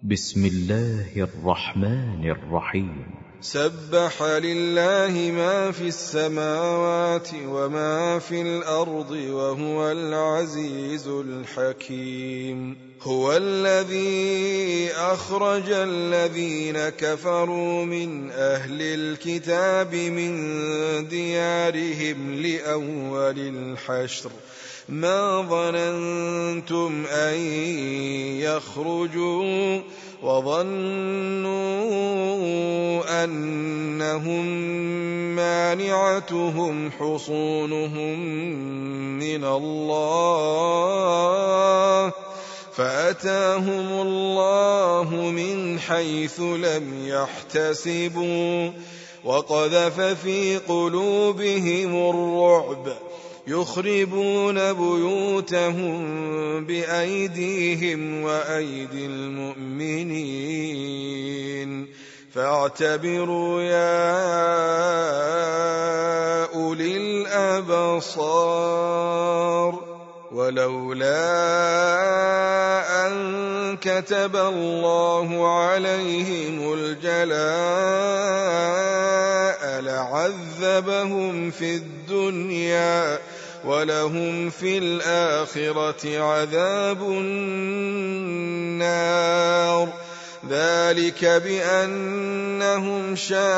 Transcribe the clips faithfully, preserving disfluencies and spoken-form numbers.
بسم الله الرحمن الرحيم. سبح لله ما في السماوات وما في الأرض وهو العزيز الحكيم. هو الذي أخرج الذين كفروا من أهل الكتاب من ديارهم لأول الحشر ما ظننتم أن يخرجوا وظنوا أنهم مانعتهم حصونهم من الله فأتاهم الله من حيث لم يحتسبوا وقذف في قلوبهم الرعب يخربون بيوتهم بأيديهم وأيدي المؤمنين فاعتبروا يا أولي الأبصار. ولولا أن كتب الله عليهم الجلاء لعذبهم في الدنيا ولهم في الآخرة عذاب النار ذلك بأنهم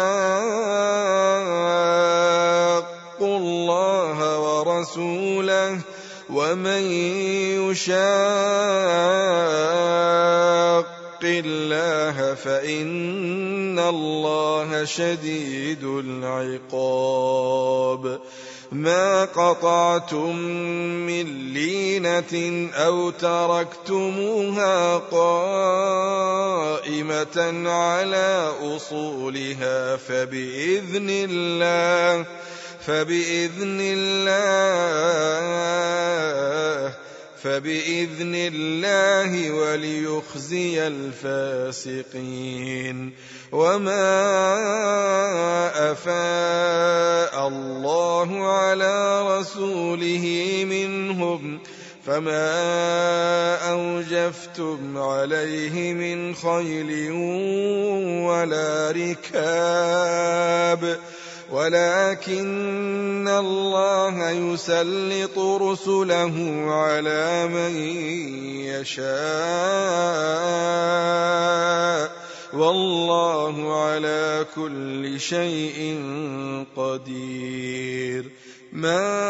شاقوا الله ورسوله ومن يشاق الله فإن الله شديد العقاب. ما قطعتم من لينة أو تركتموها قائمة على أصولها فبإذن الله فبإذن الله فبإذن الله وليخزي الفاسقين. وما أفاء الله على رسوله منهم فما أوجفتم عليه من خيل ولا ركاب ولكن الله يسلط رسله على من يشاء والله على كل شيء قدير. ما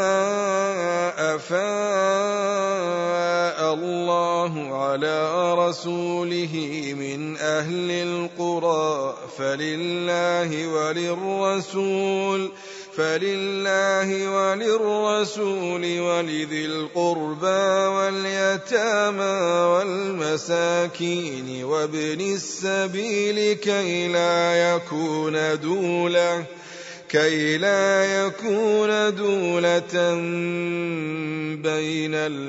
أفاء الله على رسوله من أهل القرى فلله وللرسول فلله وللرسول ولذي القربى واليتامى والمساكين وابن السبيل كي لا يكون دولة كي لا يكون دولة بين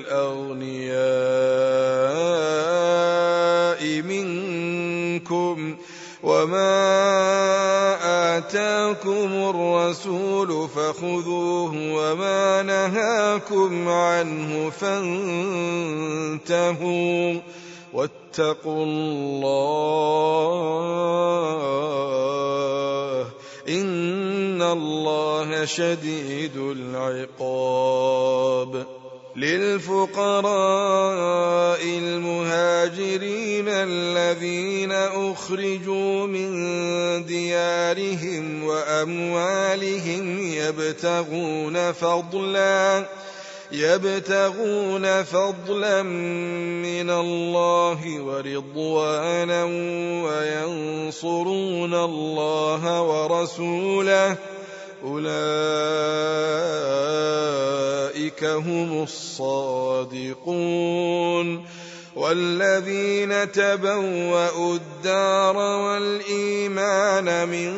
الأغنياء منكم وما آتاكم الرسول فخذوه وما نهاكم عنه فانتهوا واتقوا الله إن الله شديد العقاب. للفقراء المهاجرين الذين أخرجوا من ديارهم وأموالهم يبتغون فضلا يبتغون فضلا من الله ورضوانا وينصرون الله ورسوله أولئك هم الصادقون. والذين تبوأوا الدار والإيمان من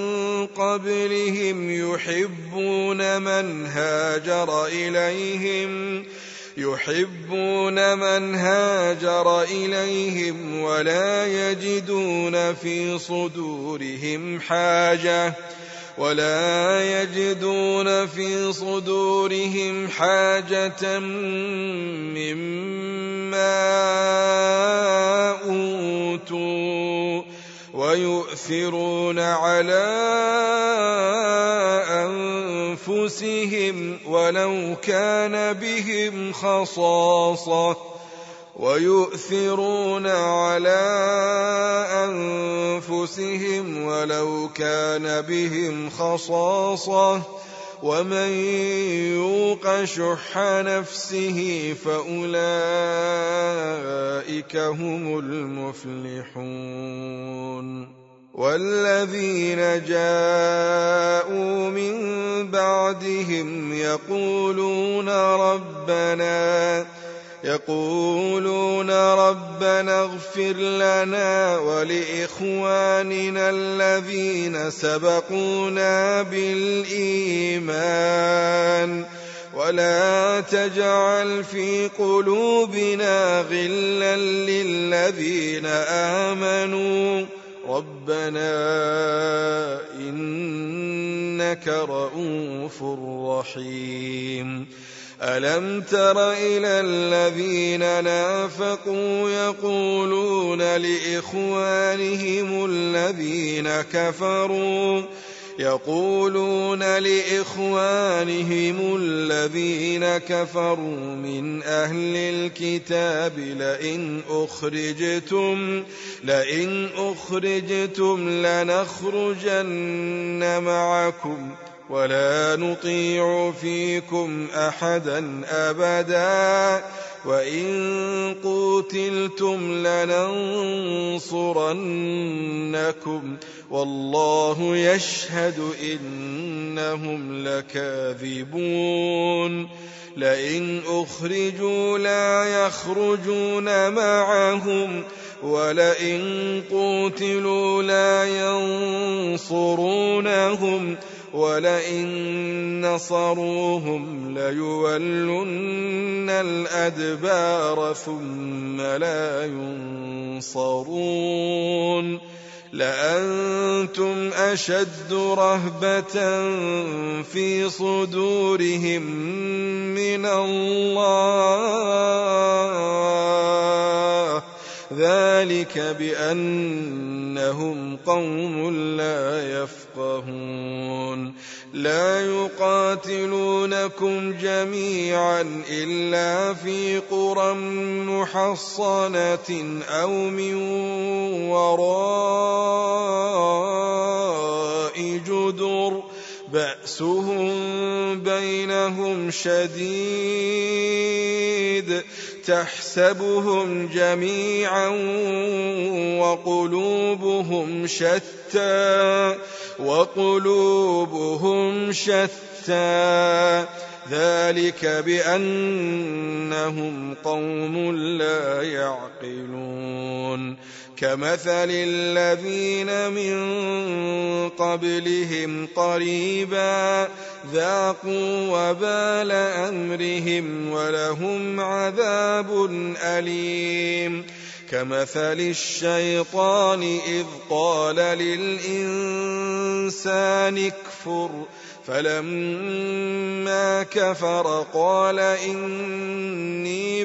قبلهم يحبون من هاجر إليهم يحبون من هاجر إليهم ولا يجدون في صدورهم حاجة ولا يجدون في صدورهم حاجة مما أوتوا ويؤثرون على أنفسهم ولو كان بهم خصاصة ويؤثرون على أنفسهم ولو كان بهم خصاصة ومن يوق شح نفسه فأولئك هم المفلحون والذين جاءوا من بعدهم يقولون ربنا يقولون ربنا اغفر لنا ولإخواننا الذين سبقونا بالإيمان ولا تجعل في قلوبنا غلا للذين آمنوا ربنا إنك رؤوف رحيم. ألم تر إلى الذين نافقوا يقولون لإخوانهم الذين كفروا يقولون لإخوانهم الذين كفروا من أهل الكتاب لئن أخرجتم لئن أخرجتم لنخرجن معكم ولا نطيع فيكم أحدا أبدا وإن قتلتم لننصرنكم والله يشهد إنهم لكاذبون. لئن أخرجوا لا يخرجون معهم ولئن قتلوا لا ينصرونهم ولئن نصروهم ليولن الأدبار ثم لا ينصرون. لأنتم أشد رهبة في صدورهم من الله ذلك بأنهم قوم لا يفقهون. لا يقاتلونكم جميعا إلا في قرى محصنة أو من وراء جدر بأسهم بينهم شديد تحسبهم جميعا وقلوبهم شتى وقلوبهم شتى ذلك بأنهم قوم لا يعقلون. كمثل الذين من قبلهم قريبا ذاقوا وبال أمرهم ولهم عذاب أليم. كمثل الشيطان إذ قال للإنسان اكفر فلما كفر قال إني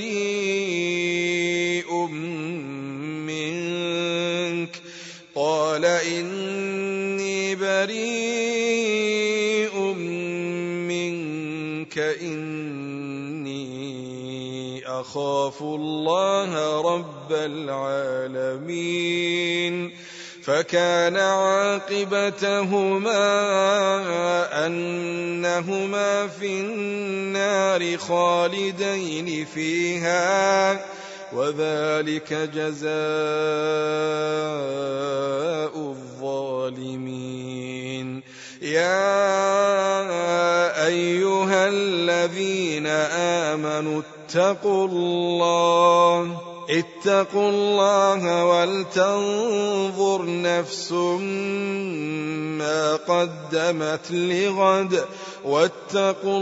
بريء منك قال إني بريء منك إني أخاف الله رب العالمين. فكان عاقبتهما أنهما في النار خالدين فيها وذلك جزاء الظالمين. يا أيها الذين آمنوا اتقوا الله اتقوا الله ولتنظر نفس ما قدمت لغد واتقوا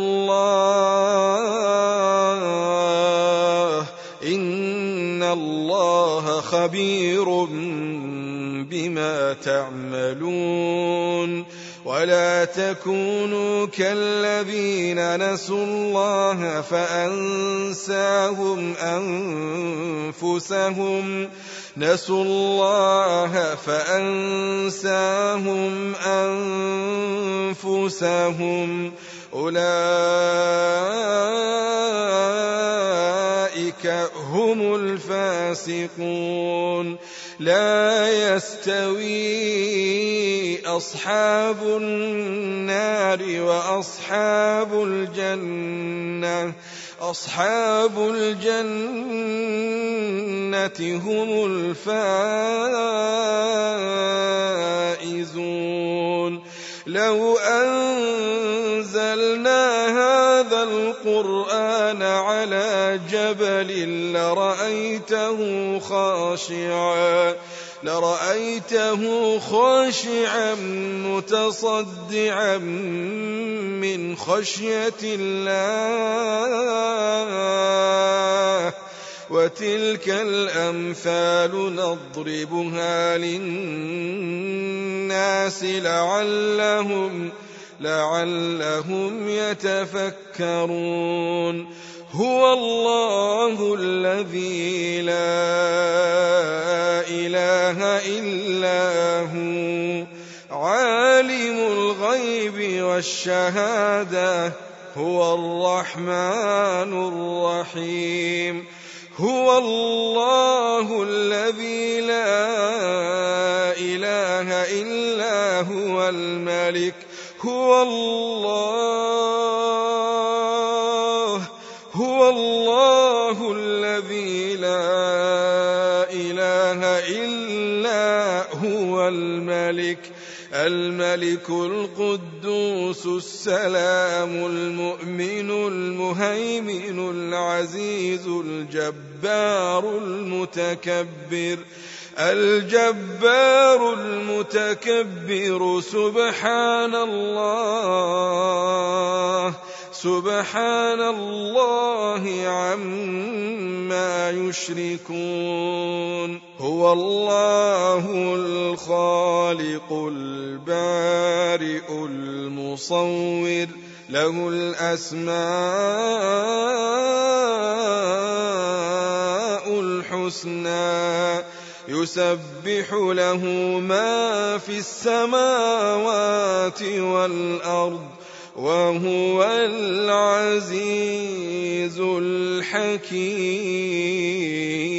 الله إن الله خبير بما تعملون. ولا تكونوا كالذين نسوا الله فأنساهم أنفسهم نسوا الله فأنساهم أنفسهم أولئك هم الفاسقون لا يستوي أصحاب النار وأصحاب الجنة أصحاب الجنة هم الفائزون لو أنزلنا هذا القرآن على جبل لرأيته خاشعا لرأيته خاشعا متصدعا من خشية الله وتلك الأمثال نضربها للناس لعلهم لعلهم يتفكرون هو الله الذي لا إله إلا هو عالم الغيب والشهادة هو الرحمن الرحيم هو الله الذي لا إله إلا هو الملك هو الله هو الله الذي لا إله إلا هو الملك الملك القدوس السلام المؤمن المهيمن العزيز الجبار المتكبر الجبار المتكبر سبحان الله سبحان الله عما يشركون هو الله الخالق البارئ المصور له الأسماء الحسنى يسبح له ما في السماوات والأرض وهو العزيز الحكيم.